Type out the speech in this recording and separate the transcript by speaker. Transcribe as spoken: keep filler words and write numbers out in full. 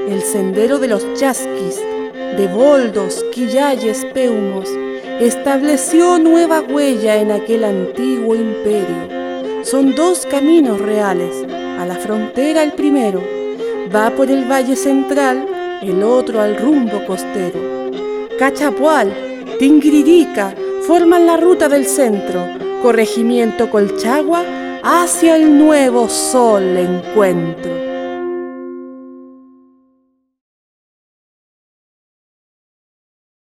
Speaker 1: el sendero de los chasquis, de boldos, quillayes, peumos, estableció nueva huella en aquel antiguo imperio. Son dos caminos reales, a la frontera el primero, va por el valle central, el otro al rumbo costero. Cachapual, Tinguiririca forman la ruta del centro, corregimiento Colchagua hacia el nuevo sol encuentro.